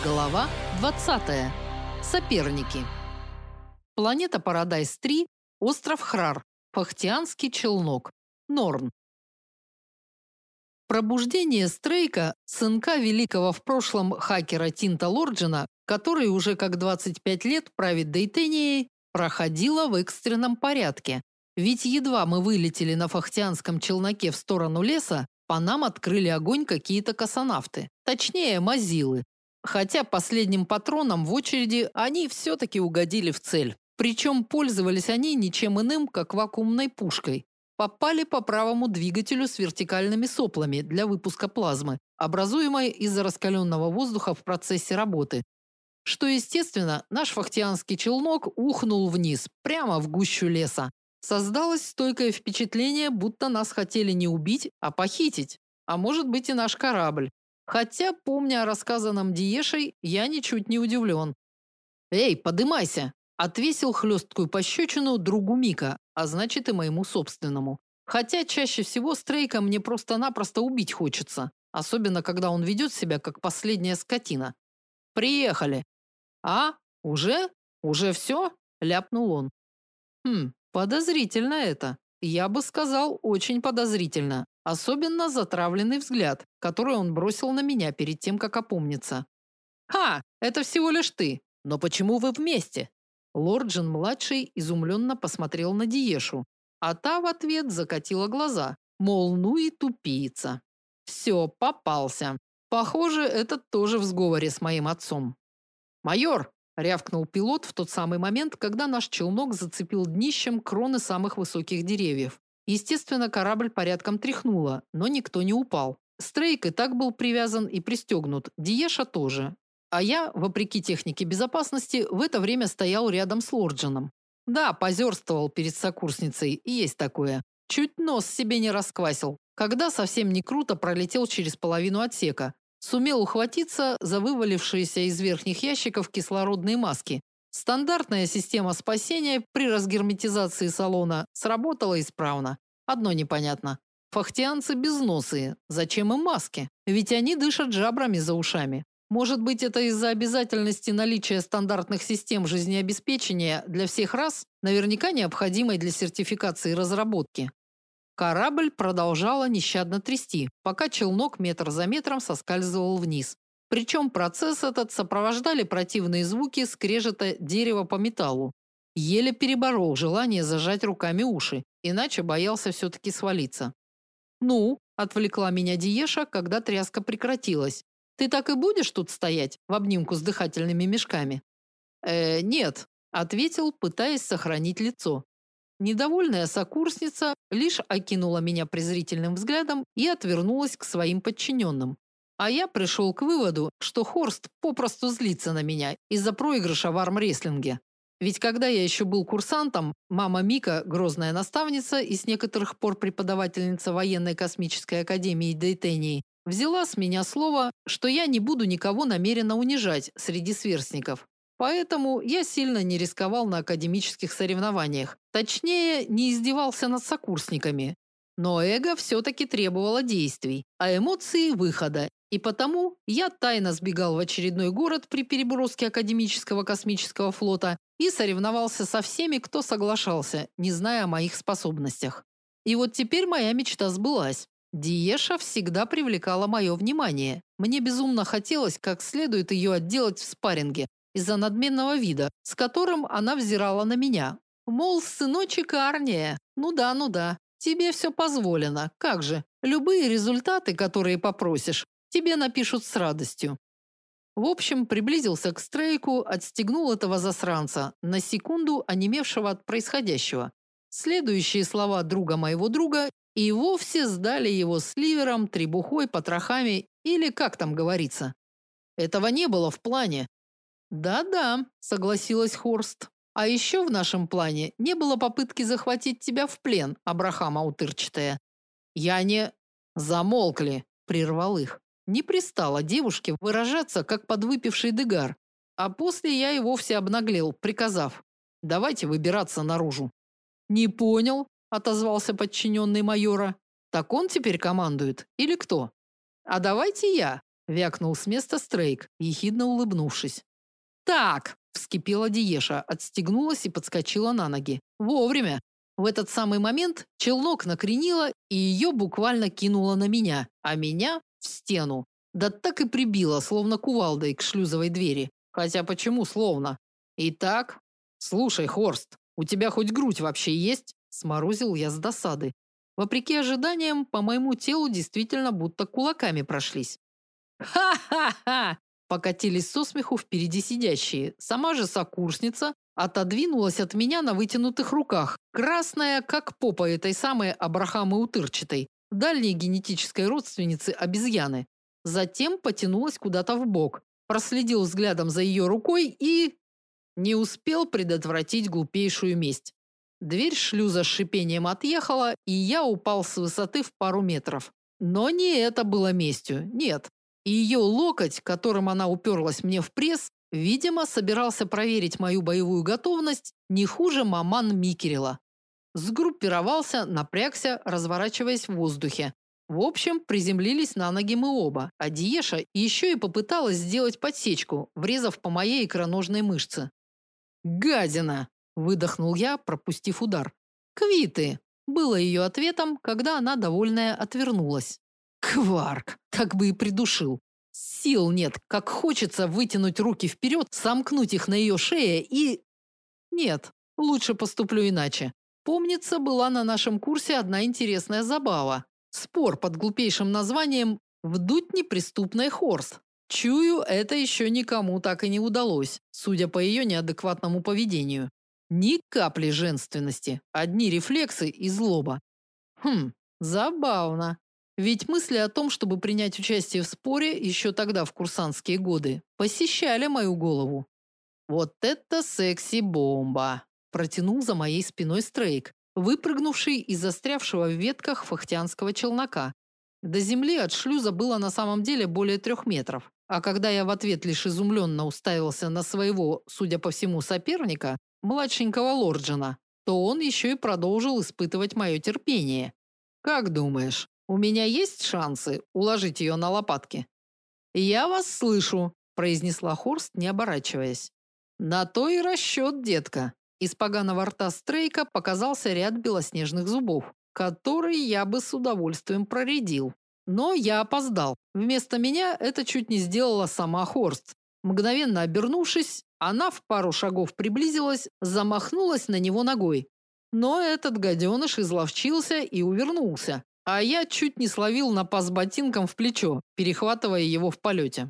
Глава 20. Соперники. Планета Парадайз-3, остров Храр, Фахтианский челнок, Норн. Пробуждение Стрейка, сынка великого в прошлом хакера Тинта Лорджина, который уже как 25 лет правит Дейтенией, проходило в экстренном порядке. Ведь едва мы вылетели на фахтианском челноке в сторону леса, по нам открыли огонь какие-то космонавты, точнее, мазилы. Хотя последним патроном в очереди они все-таки угодили в цель. Причем пользовались они ничем иным, как вакуумной пушкой. Попали по правому двигателю с вертикальными соплами для выпуска плазмы, образуемой из-за раскаленного воздуха в процессе работы. Что, естественно, наш фахтианский челнок ухнул вниз, прямо в гущу леса. Создалось стойкое впечатление, будто нас хотели не убить, а похитить. А может быть и наш корабль. Хотя, помня о рассказанном Диешей, я ничуть не удивлен. «Эй, подымайся!» – отвесил хлесткую пощечину другу Мика, а значит и моему собственному. Хотя чаще всего Стрейка мне просто-напросто убить хочется, особенно когда он ведет себя как последняя скотина. «Приехали!» «А? Уже? Уже все?» – ляпнул он. Подозрительно это. Я бы сказал, очень подозрительно. Особенно затравленный взгляд, который он бросил на меня перед тем, как опомниться. «Ха, это всего лишь ты. Но почему вы вместе?» Лорджин-младший изумленно посмотрел на Диешу, а та в ответ закатила глаза, мол, ну и тупица. Все, попался. Похоже, этот тоже в сговоре с моим отцом. «Майор!» – рявкнул пилот в тот самый момент, когда наш челнок зацепил днищем кроны самых высоких деревьев. Естественно, корабль порядком тряхнуло, но никто не упал. Стрейк и так был привязан и пристегнут, Диеша тоже. А я, вопреки технике безопасности, в это время стоял рядом с Лорджином. Да, позерствовал перед сокурсницей, и есть такое. Чуть нос себе не расквасил, когда совсем не круто пролетел через половину отсека. Сумел ухватиться за вывалившиеся из верхних ящиков кислородные маски. Стандартная система спасения при разгерметизации салона сработала исправно. Одно непонятно. Фахтианцы безносые. Зачем им маски? Ведь они дышат жабрами за ушами. Может быть, это из-за обязательности наличия стандартных систем жизнеобеспечения для всех рас, наверняка необходимой для сертификации разработки. Корабль продолжала нещадно трясти, пока челнок метр за метром соскальзывал вниз. Причем процесс этот сопровождали противные звуки скрежета дерева по металлу. Еле переборол желание зажать руками уши, иначе боялся все-таки свалиться. «Ну», – отвлекла меня Диеша, когда тряска прекратилась. «Ты так и будешь тут стоять, в обнимку с дыхательными мешками?» Нет», – ответил, пытаясь сохранить лицо. Недовольная сокурсница лишь окинула меня презрительным взглядом и отвернулась к своим подчиненным. А я пришел к выводу, что Хорст попросту злится на меня из-за проигрыша в армрестлинге. Ведь когда я еще был курсантом, мама Мика, грозная наставница и с некоторых пор преподавательница военной космической академии Дейтении, взяла с меня слово, что я не буду никого намеренно унижать среди сверстников. Поэтому я сильно не рисковал на академических соревнованиях. Точнее, не издевался над сокурсниками. Но эго все-таки требовало действий, а эмоции – выхода. И потому я тайно сбегал в очередной город при переброске академического космического флота и соревновался со всеми, кто соглашался, не зная о моих способностях. И вот теперь моя мечта сбылась. Диеша всегда привлекала мое внимание. Мне безумно хотелось как следует ее отделать в спарринге из-за надменного вида, с которым она взирала на меня. Мол, сыночек Арния, ну да, тебе все позволено, как же, любые результаты, которые попросишь, тебе напишут с радостью. В общем, приблизился к Стрейку, отстегнул этого засранца, на секунду онемевшего от происходящего. Следующие слова друга моего друга и вовсе сдали его с ливером, требухой, потрохами или как там говорится. Этого не было в плане. «Да-да», – согласилась Хорст. «А еще в нашем плане не было попытки захватить тебя в плен, Абрахама утырчатая». «Я не...» «Замолкли», – прервал их. Не пристало девушке выражаться, как подвыпивший дегар. А после я и вовсе обнаглел, приказав: «Давайте выбираться наружу». «Не понял», – отозвался подчиненный майора. «Так он теперь командует или кто?» «А давайте я», вякнул с места Стрейк, ехидно улыбнувшись. Так, вскипела Диеша, отстегнулась и подскочила на ноги. Вовремя. В этот самый момент челнок накренило и ее буквально кинуло на меня, а меня в стену. Да так и прибило, словно кувалдой к шлюзовой двери. Хотя почему словно? Итак, слушай, Хорст, у тебя хоть грудь вообще есть? Сморозил я с досады. Вопреки ожиданиям, по моему телу действительно будто кулаками прошлись. Ха-ха-ха! Покатились со смеху впереди сидящие. Сама же сокурсница отодвинулась от меня на вытянутых руках, красная, как попа этой самой Абрахамы Утырчатой, дальней генетической родственницы обезьяны. Затем потянулась куда-то вбок, проследил взглядом за ее рукой и не успел предотвратить глупейшую месть. Дверь шлюза с шипением отъехала, и я упал с высоты в пару метров. Но не это было местью, нет. И ее локоть, которым она уперлась мне в пресс, видимо, собирался проверить мою боевую готовность не хуже маман Микерела. Сгруппировался, напрягся, разворачиваясь в воздухе. В общем, приземлились на ноги мы оба, а Диеша еще и попыталась сделать подсечку, врезав по моей икроножной мышце. «Гадина!» – выдохнул я, пропустив удар. «Квиты!» – было ее ответом, когда она, довольная, отвернулась. «Кварк! Так бы и придушил! Сил нет, как хочется вытянуть руки вперед, сомкнуть их на ее шее и...» «Нет, лучше поступлю иначе. Помнится, была на нашем курсе одна интересная забава. Спор под глупейшим названием «Вдуть неприступной Хорст». Чую, это еще никому так и не удалось, судя по ее неадекватному поведению. Ни капли женственности, одни рефлексы и злоба. Забавно. Ведь мысли о том, чтобы принять участие в споре еще тогда в курсантские годы, посещали мою голову. Вот это секси-бомба, протянул за моей спиной Стрейк, выпрыгнувший из застрявшего в ветках фахтианского челнока. До земли от шлюза было на самом деле более 3 метров. А когда я в ответ лишь изумленно уставился на своего, судя по всему, соперника, младшенького Лорджина, то он еще и продолжил испытывать мое терпение. Как думаешь, у меня есть шансы уложить ее на лопатки? Я вас слышу, произнесла Хорст, не оборачиваясь. На то и расчет, детка. Из поганого рта Стрейка показался ряд белоснежных зубов, который я бы с удовольствием проредил. Но я опоздал. Вместо меня это чуть не сделала сама Хорст. Мгновенно обернувшись, она в пару шагов приблизилась, замахнулась на него ногой. Но этот гаденыш изловчился и увернулся, а я чуть не словил напас ботинком в плечо, перехватывая его в полете.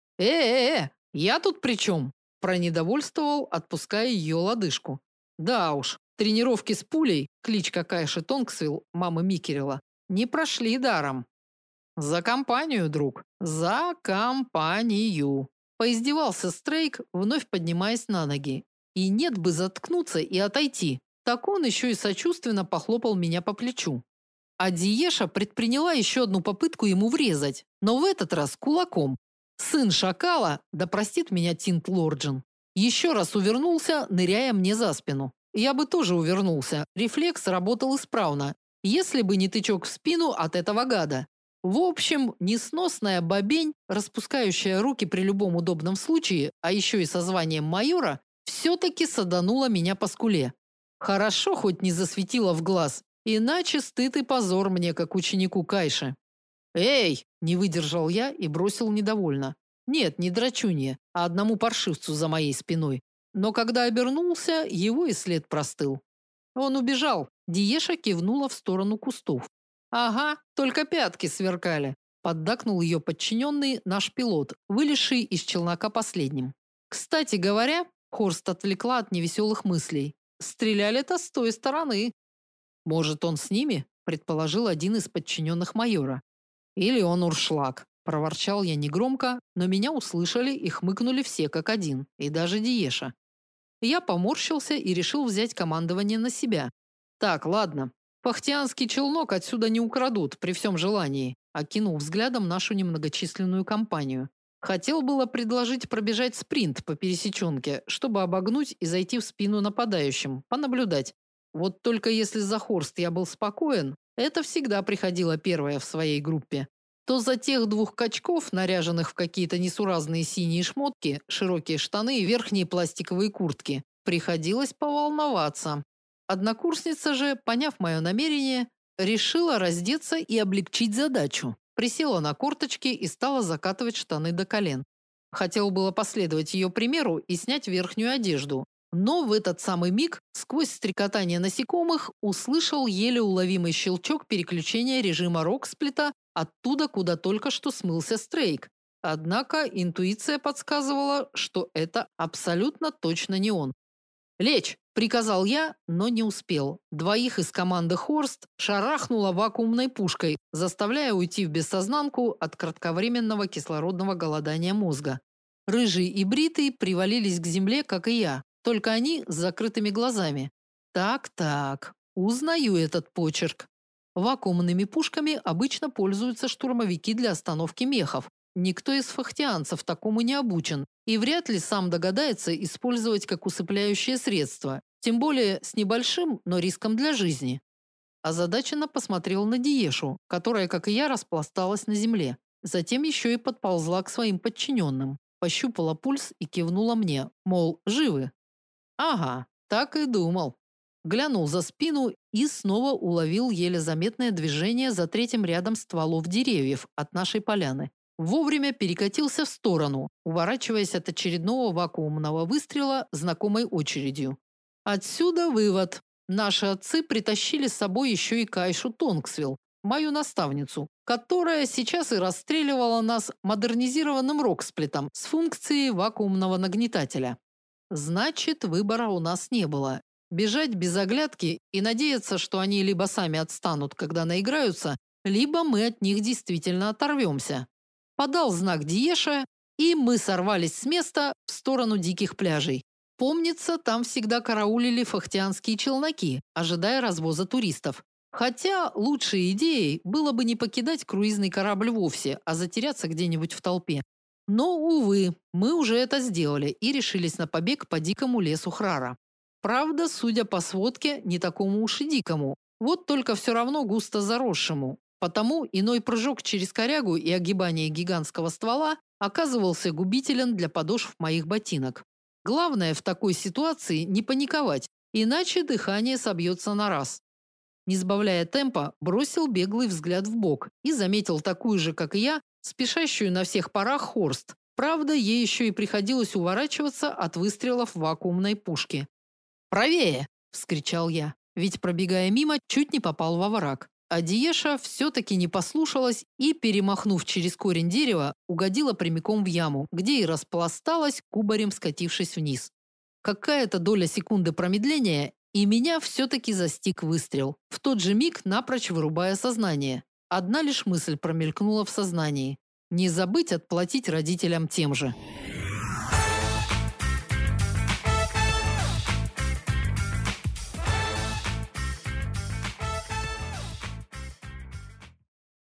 Я тут при чем?» – пронедовольствовал, отпуская ее лодыжку. Да уж, тренировки с пулей, кличка Кайши Тонксвилл, мамы Микерела, не прошли даром. За компанию, друг, за компанию. Поиздевался Стрейк, вновь поднимаясь на ноги. И нет бы заткнуться и отойти. Так он еще и сочувственно похлопал меня по плечу. А Диеша предприняла еще одну попытку ему врезать, но в этот раз кулаком. Сын шакала, да простит меня Тинт Лорджин, еще раз увернулся, ныряя мне за спину. Я бы тоже увернулся. Рефлекс работал исправно, если бы не тычок в спину от этого гада. В общем, несносная бабень, распускающая руки при любом удобном случае, а еще и со званием майора, все-таки саданула меня по скуле. Хорошо хоть не засветила в глаз, иначе стыд и позор мне, как ученику Кайши. «Эй!» – не выдержал я и бросил недовольно. Нет, не драчунье, а одному паршивцу за моей спиной. Но когда обернулся, его и след простыл. Он убежал. Диеша кивнула в сторону кустов. Ага, только пятки сверкали. Поддакнул ее подчиненный, наш пилот, вылезший из челнока последним. Кстати говоря, Хорст отвлекла от невеселых мыслей. Стреляли-то с той стороны. Может, он с ними? Предположил один из подчиненных майора. Или он уршлаг. Проворчал я негромко, но меня услышали и хмыкнули все как один, и даже Диеша. Я поморщился и решил взять командование на себя. Так, ладно. Фахтианский челнок отсюда не украдут при всем желании, окинул взглядом нашу немногочисленную компанию. Хотел было предложить пробежать спринт по пересеченке, чтобы обогнуть и зайти в спину нападающим, понаблюдать. Вот только если за Хорст я был спокоен, это всегда приходило первое в своей группе. то за тех двух качков, наряженных в какие-то несуразные синие шмотки, широкие штаны и верхние пластиковые куртки, приходилось поволноваться. Однокурсница же, поняв мое намерение, решила раздеться и облегчить задачу. Присела на корточки и стала закатывать штаны до колен. Хотел было последовать ее примеру и снять верхнюю одежду, но в этот самый миг, сквозь стрекотание насекомых, услышал еле уловимый щелчок переключения режима рок-сплита оттуда, куда только что смылся Стрейк. Однако интуиция подсказывала, что это абсолютно точно не он. «Лечь!» – приказал я, но не успел. Двоих из команды Хорст шарахнуло вакуумной пушкой, заставляя уйти в бессознанку от кратковременного кислородного голодания мозга. Рыжий и бритый привалились к земле, как и я, только они с закрытыми глазами. Так, узнаю этот почерк. Вакуумными пушками обычно пользуются штурмовики для остановки мехов. Никто из фахтианцев такому не обучен и вряд ли сам догадается использовать как усыпляющее средство, тем более с небольшим, но риском для жизни. Озадаченно посмотрел на Диешу, которая, как и я, распласталась на земле. Затем еще и подползла к своим подчиненным, пощупала пульс и кивнула мне, мол, живы. Ага, так и думал. Глянул за спину и снова уловил еле заметное движение за третьим рядом стволов деревьев от нашей поляны. Вовремя перекатился в сторону, уворачиваясь от очередного вакуумного выстрела знакомой очередью. Отсюда вывод. Наши отцы притащили с собой еще и Кайшу Тонксвилл, мою наставницу, которая сейчас и расстреливала нас модернизированным роксплитом с функцией вакуумного нагнетателя. Значит, выбора у нас не было. Бежать без оглядки и надеяться, что они либо сами отстанут, когда наиграются, либо мы от них действительно оторвемся. Подал знак Диеша, и мы сорвались с места в сторону диких пляжей. Помнится, там всегда караулили фахтианские челноки, ожидая развоза туристов. Хотя лучшей идеей было бы не покидать круизный корабль вовсе, а затеряться где-нибудь в толпе. Но, увы, мы уже это сделали и решились на побег по дикому лесу Храра. Правда, судя по сводке, не такому уж и дикому. Вот только все равно густо заросшему. Потому иной прыжок через корягу и огибание гигантского ствола оказывался губителен для подошв моих ботинок. Главное в такой ситуации не паниковать, иначе дыхание собьется на раз. Не сбавляя темпа, бросил беглый взгляд вбок и заметил такую же, как и я, спешащую на всех парах Хорст. Правда, ей еще и приходилось уворачиваться от выстрелов вакуумной пушки. «Правее!» – вскричал я, ведь, пробегая мимо, чуть не попал во враг. А Диеша все-таки не послушалась и, перемахнув через корень дерева, угодила прямиком в яму, где и распласталась, кубарем скатившись вниз. Какая-то доля секунды промедления, и меня все-таки застиг выстрел, в тот же миг напрочь вырубая сознание. Одна лишь мысль промелькнула в сознании – не забыть отплатить родителям тем же.